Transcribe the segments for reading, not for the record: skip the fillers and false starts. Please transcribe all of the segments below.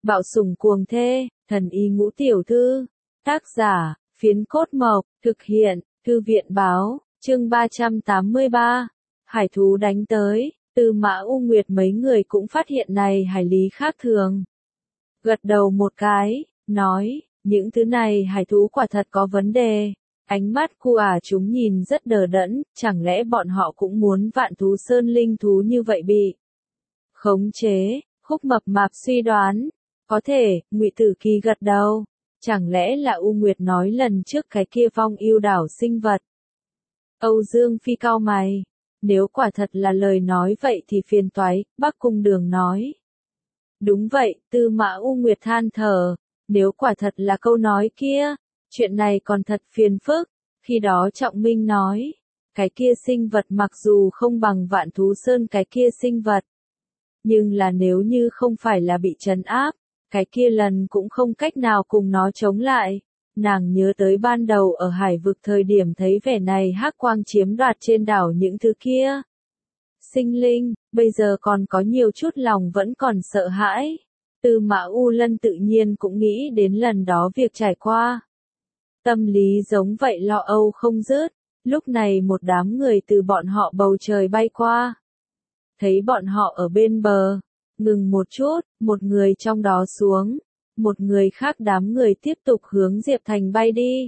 Bạo sủng cuồng thê, thần y ngũ tiểu thư. Tác giả, Phiến Cốt Mộc, thực hiện, Thư viện báo, chương 383. Hải thú đánh tới, Tư Mã U Nguyệt mấy người cũng phát hiện này hải lý khác thường. Gật đầu một cái, nói, những thứ này hải thú quả thật có vấn đề. Ánh mắt của chúng nhìn rất đờ đẫn, chẳng lẽ bọn họ cũng muốn Vạn Thú Sơn linh thú như vậy bị khống chế? Khúc Mập Mạp suy đoán, có thể. Ngụy Tử Kỳ gật đầu, chẳng lẽ là U Nguyệt nói lần trước cái kia Phong Yêu Đảo sinh vật? Âu Dương Phi cau mày, nếu quả thật là lời nói vậy thì phiền toái. Bắc Cung Đường nói, đúng vậy. Tư Mã U Nguyệt than thở, nếu quả thật là câu nói kia, chuyện này còn thật phiền phức. Khi đó Trọng Minh nói, cái kia sinh vật mặc dù không bằng Vạn Thú Sơn cái kia sinh vật, nhưng là nếu như không phải là bị trấn áp, cái kia lần cũng không cách nào cùng nó chống lại. Nàng nhớ tới ban đầu ở hải vực thời điểm thấy vẻ này hắc quang chiếm đoạt trên đảo những thứ kia sinh linh, bây giờ còn có nhiều chút lòng vẫn còn sợ hãi. Tư Mã U Lân tự nhiên cũng nghĩ đến lần đó việc trải qua. Tâm lý giống vậy lo âu không dứt. Lúc này một đám người từ bọn họ bầu trời bay qua. Thấy bọn họ ở bên bờ, ngừng một chút, một người trong đó xuống, một người khác đám người tiếp tục hướng Diệp Thành bay đi.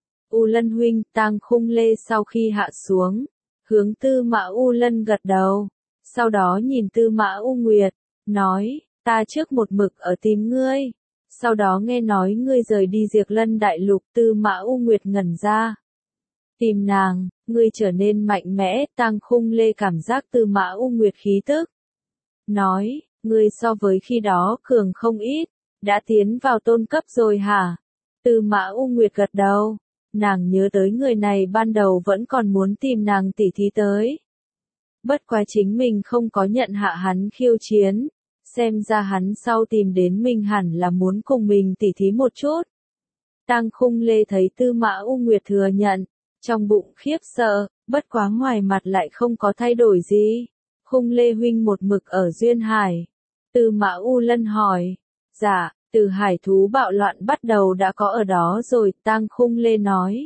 U Lân huynh. Tang Khung Lê sau khi hạ xuống, hướng Tư Mã U Lân gật đầu, sau đó nhìn Tư Mã U Nguyệt, nói, ta trước một mực ở tìm ngươi, sau đó nghe nói ngươi rời đi Diệp Lân Đại Lục. Tư Mã U Nguyệt ngẩn ra. Tìm nàng, ngươi trở nên mạnh mẽ. Tang Khung Lê cảm giác Tư Mã U Nguyệt khí tức, nói, ngươi so với khi đó cường không ít, đã tiến vào tôn cấp rồi hả? Tư Mã U Nguyệt gật đầu, nàng nhớ tới người này ban đầu vẫn còn muốn tìm nàng tỉ thí tới. Bất quá chính mình không có nhận hạ hắn khiêu chiến, xem ra hắn sau tìm đến mình hẳn là muốn cùng mình tỉ thí một chút. Tang Khung Lê thấy Tư Mã U Nguyệt thừa nhận, trong bụng khiếp sợ, bất quá ngoài mặt lại không có thay đổi gì. Khung Lê huynh một mực ở Duyên Hải. Tư Mã U Lân hỏi. Dạ, từ hải thú bạo loạn bắt đầu đã có ở đó rồi. Tang Khung Lê nói.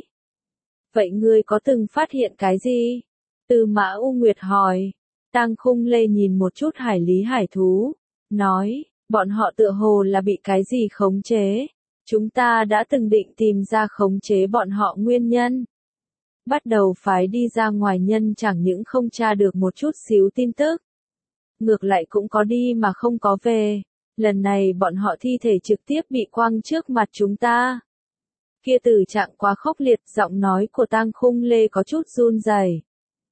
Vậy ngươi có từng phát hiện cái gì? Tư Mã U Nguyệt hỏi. Tang Khung Lê nhìn một chút hải lý hải thú, nói, bọn họ tựa hồ là bị cái gì khống chế. Chúng ta đã từng định tìm ra khống chế bọn họ nguyên nhân. Bắt đầu phái đi ra ngoài nhân chẳng những không tra được một chút xíu tin tức, ngược lại cũng có đi mà không có về. Lần này bọn họ thi thể trực tiếp bị quăng trước mặt chúng ta. Kia tử trạng quá khốc liệt. Giọng nói của Tang Khung Lê có chút run rẩy.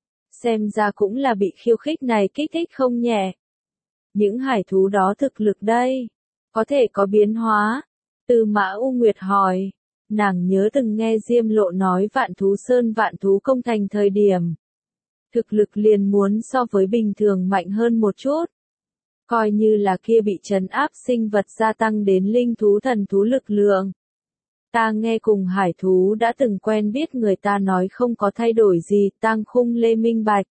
Xem ra cũng là bị khiêu khích này kích thích không nhẹ. Những hải thú đó thực lực đây, có thể có biến hóa? Tư Mã U Nguyệt hỏi. Nàng nhớ từng nghe Diêm Lộ nói Vạn Thú Sơn Vạn Thú Công thành thời điểm, thực lực liền muốn so với bình thường mạnh hơn một chút. Coi như là kia bị trấn áp sinh vật gia tăng đến linh thú thần thú lực lượng. Ta nghe cùng hải thú đã từng quen biết người ta nói không có thay đổi gì. Tang Khung Lê minh bạch.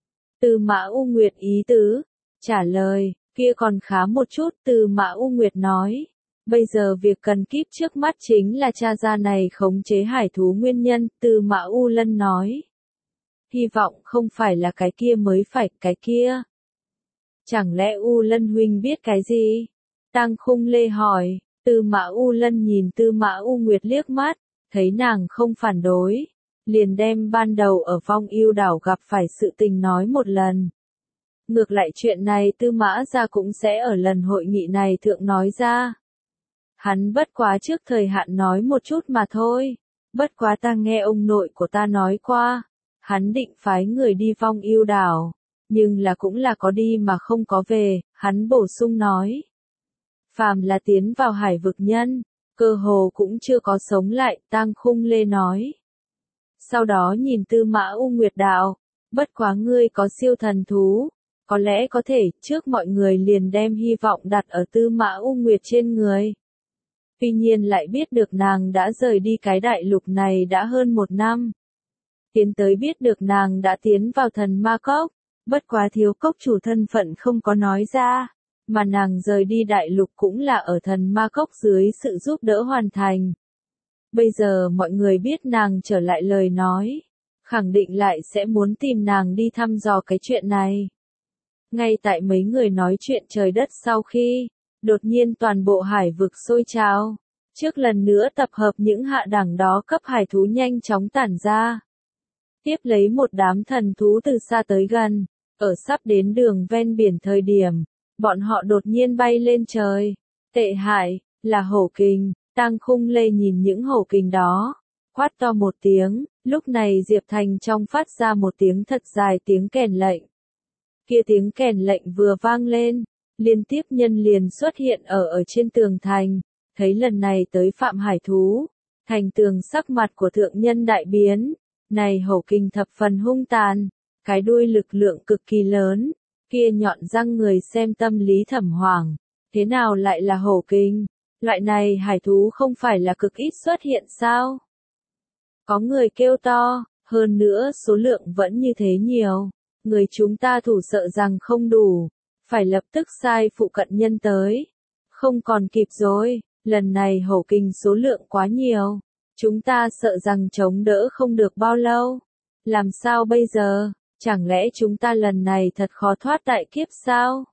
Tư Mã U Nguyệt ý tứ, trả lời, kia còn khá một chút. Tư Mã U Nguyệt nói. Bây giờ việc cần kíp trước mắt chính là tra ra này khống chế hải thú nguyên nhân. Tư Mã U Lân nói. Hy vọng không phải là cái kia mới phải. Cái kia? Chẳng lẽ U Lân huynh biết cái gì? Tang Khung Lê hỏi. Tư Mã U Lân nhìn Tư Mã U Nguyệt liếc mắt, thấy nàng không phản đối, liền đem ban đầu ở Phong Yêu Đảo gặp phải sự tình nói một lần. Ngược lại chuyện này Tư Mã gia cũng sẽ ở lần hội nghị này thượng nói ra. Hắn bất quá trước thời hạn nói một chút mà thôi. Bất quá ta nghe ông nội của ta nói qua, hắn định phái người đi Phong Yêu Đảo, nhưng là cũng là có đi mà không có về. Hắn bổ sung nói, phàm là tiến vào hải vực nhân, cơ hồ cũng chưa có sống lại. Tang Khung Lê nói. Sau đó nhìn Tư Mã U Nguyệt đạo, bất quá ngươi có siêu thần thú, có lẽ có thể. Trước mọi người liền đem hy vọng đặt ở Tư Mã U Nguyệt trên người. Tuy nhiên lại biết được nàng đã rời đi cái đại lục này đã hơn 1 năm. Tiến tới biết được nàng đã tiến vào thần ma cốc, bất quá thiếu cốc chủ thân phận không có nói ra. mà nàng rời đi đại lục cũng là ở thần ma cốc dưới sự giúp đỡ hoàn thành. Bây giờ mọi người biết nàng trở lại lời nói, khẳng định lại sẽ muốn tìm nàng đi thăm dò cái chuyện này. Ngay tại mấy người nói chuyện trời đất sau khi, đột nhiên toàn bộ hải vực sôi trào. Trước lần nữa tập hợp những hạ đẳng đó cấp hải thú nhanh chóng tản ra. Tiếp lấy một đám thần thú từ xa tới gần, ở sắp đến đường ven biển thời điểm, bọn họ đột nhiên bay lên trời. Tệ hại, là hổ kình, Tang Khung Lê nhìn những hổ kình đó, quát to một tiếng, lúc này Diệp Thành trong phát ra một tiếng thật dài tiếng kèn lệnh. Kia tiếng kèn lệnh vừa vang lên, liên tiếp nhân liền xuất hiện ở trên tường thành, thấy lần này tới phạm hải thú, thành tường sắc mặt của thượng nhân đại biến, này hổ kình thập phần hung tàn, cái đuôi lực lượng cực kỳ lớn, kia nhọn răng người xem tâm lý thẩm hoàng, thế nào lại là hổ kình, loại này hải thú không phải là cực ít xuất hiện sao? Có người kêu to, hơn nữa số lượng vẫn như thế nhiều. Người chúng ta thủ sợ rằng không đủ, phải lập tức sai phụ cận nhân tới. Không còn kịp rồi, lần này hổ kình số lượng quá nhiều, chúng ta sợ rằng chống đỡ không được bao lâu. Làm sao bây giờ, chẳng lẽ chúng ta lần này thật khó thoát đại kiếp sao?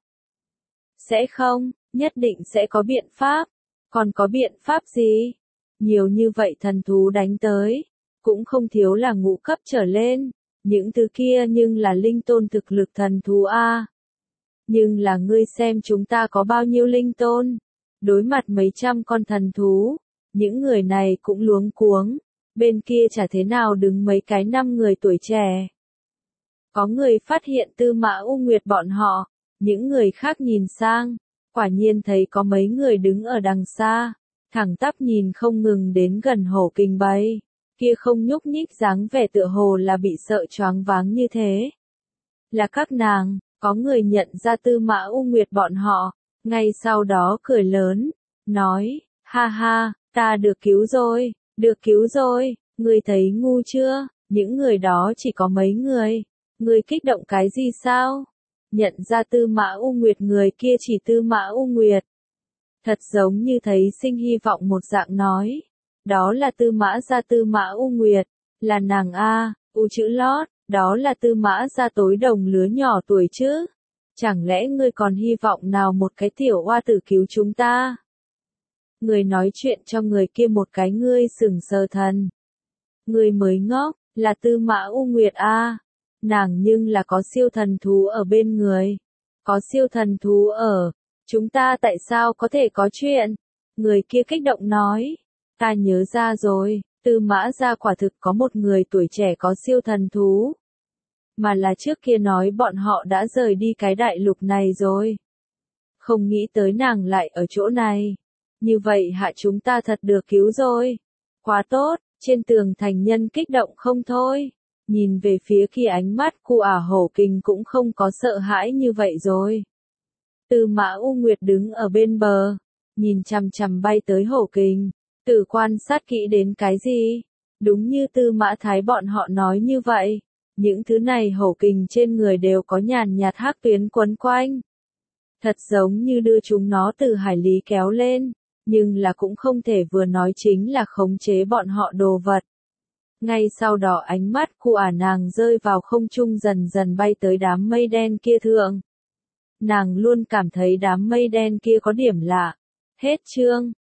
Sẽ không, nhất định sẽ có biện pháp. Còn có biện pháp gì? Nhiều như vậy thần thú đánh tới, cũng không thiếu là ngũ cấp trở lên. Những thứ kia nhưng là linh tôn thực lực thần thú a. Nhưng là ngươi xem chúng ta có bao nhiêu linh tôn, đối mặt mấy trăm con thần thú, những người này cũng luống cuống, bên kia chả thế nào đứng mấy cái năm người tuổi trẻ. Có người phát hiện Tư Mã U Nguyệt bọn họ, những người khác nhìn sang, quả nhiên thấy có mấy người đứng ở đằng xa, thẳng tắp nhìn không ngừng đến gần hổ kình bầy. Kia không nhúc nhích dáng vẻ tựa hồ là bị sợ choáng váng như thế. Là các nàng, có người nhận ra Tư Mã U Nguyệt bọn họ, ngay sau đó cười lớn, nói, ha ha, ta được cứu rồi, ngươi thấy ngu chưa, những người đó chỉ có mấy người, ngươi kích động cái gì sao? Nhận ra Tư Mã U Nguyệt người kia chỉ Tư Mã U Nguyệt. Thật giống như thấy sinh hy vọng một dạng nói. Đó là Tư Mã gia Tư Mã U Nguyệt, là nàng a, U chữ lót, đó là Tư Mã gia tối đồng lứa nhỏ tuổi chứ. Chẳng lẽ ngươi còn hy vọng nào một cái tiểu oa tử cứu chúng ta? Người nói chuyện cho người kia một cái ngươi sừng sờ thần. Người mới ngốc, là Tư Mã U Nguyệt a, nàng nhưng là có siêu thần thú ở bên người. Có siêu thần thú ở, chúng ta tại sao có thể có chuyện? Người kia kích động nói. Ta nhớ ra rồi, Tư Mã gia quả thực có một người tuổi trẻ có siêu thần thú. Mà là trước kia nói bọn họ đã rời đi cái đại lục này rồi. Không nghĩ tới nàng lại ở chỗ này. Như vậy hạ chúng ta thật được cứu rồi. Quá tốt, trên tường thành nhân kích động không thôi. Nhìn về phía kia ánh mắt cu hổ kình cũng không có sợ hãi như vậy rồi. Tư Mã U Nguyệt đứng ở bên bờ, nhìn chằm chằm bay tới hổ kình. Tự quan sát kỹ đến cái gì? Đúng như Tư Mã Thái bọn họ nói như vậy. Những thứ này hổ kình trên người đều có nhàn nhạt hắc tuyến quấn quanh. Thật giống như đưa chúng nó từ hải lý kéo lên. Nhưng là cũng không thể vừa nói chính là khống chế bọn họ đồ vật. Ngay sau đó ánh mắt của nàng rơi vào không trung dần dần bay tới đám mây đen kia thượng. Nàng luôn cảm thấy đám mây đen kia có điểm lạ. Hết chương.